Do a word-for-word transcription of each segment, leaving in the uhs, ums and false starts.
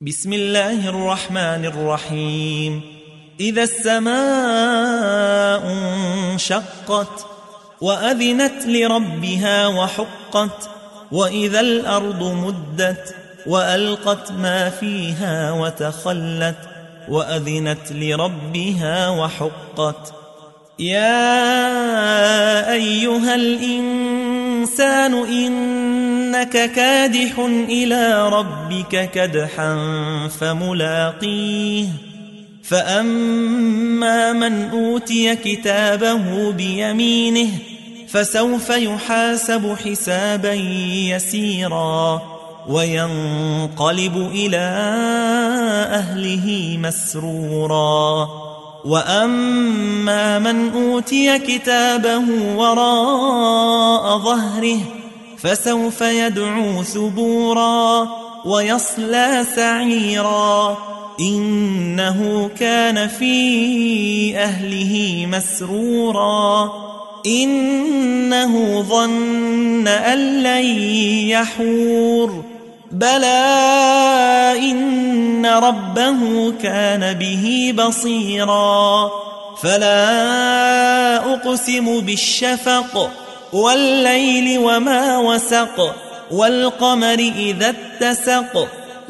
بسم الله الرحمن الرحيم. إذا السماء انشقت وأذنت لربها وحقت وإذا الأرض مدت وألقت ما فيها وتخلت وأذنت لربها وحقت. يا أيها الإنسان إنك كادح إلى ربك كدحا فملاقيه فأما من أوتي كتابه بيمينه فسوف يحاسب حسابا يسيرا وينقلب إلى أهله مسرورا. وأما من أوتي كتابه وراء ظهره فسوف يدعو ثبورا ويصلى سعيرا إنه كان في أهله مسرورا إنه ظن أن لن يحور بلى إن ربه كان به بصيرا. فلا أقسم بالشفق والليل وما وسق والقمر إذا اتسق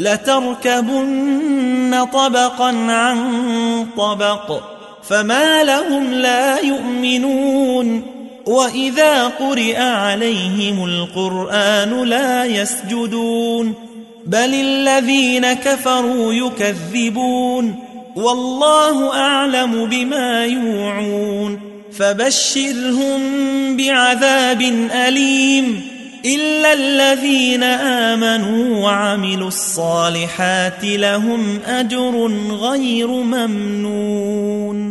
لتركبن طبقا عن طبق فما لهم لا يؤمنون وإذا قرئ عليهم القرآن لا يسجدون بل الذين كفروا يكذبون والله أعلم بما يوعون فبشرهم بعذاب أليم إلا الذين آمنوا وعملوا الصالحات لهم أجر غير ممنون.